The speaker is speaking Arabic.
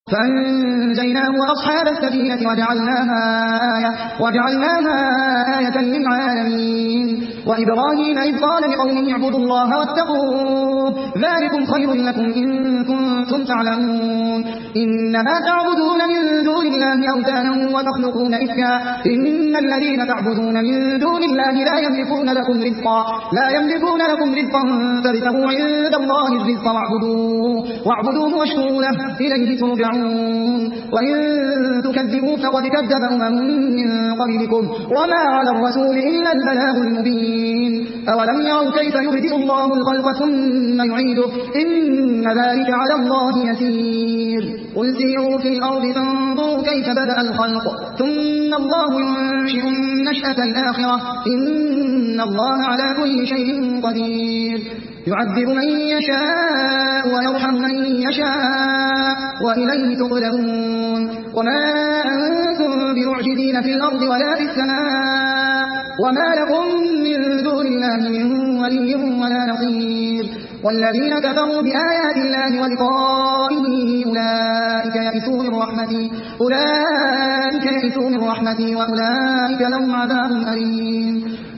فأنجيناه وأصحاب السفينة وجعلناها آية للعالمين. وإبراهيم إذ قال لقومه اعبدوا الله واتقوه ذلكم خير لكم إن كنتم تعلمون. إنما تعبدون من دون الله أوثانا وتخلقون إفكا إن الذين تعبدون من دون الله لا يملكون لكم رزقا فابتغوا عند الله الرزق واعبدوه واشكروا له إليه ترجعون. وإن تكذبوا فقد كذب من قبلكم وما على الرسول إلا البلاغ المبين. أولم يروا كيف يبدئ الله الخلق ثم يعيده إن ذلك على الله يسير. قل سيروا في الأرض فانظروا كيف بدأ الخلق ثم الله ينشئ النشأة الآخرة إن الله على كل شيء قدير. يعذب من يشاء ويرحم من يشاء وإليه تقلبون. وما أنتم بمعجزين في الأرض ولا في السماء وما لكم من دون الله من ولي ولا نصير. والذين كفروا بآيات الله ولقائه أولئك يئسوا من رحمتي وأولئك لهم عذاب أليم.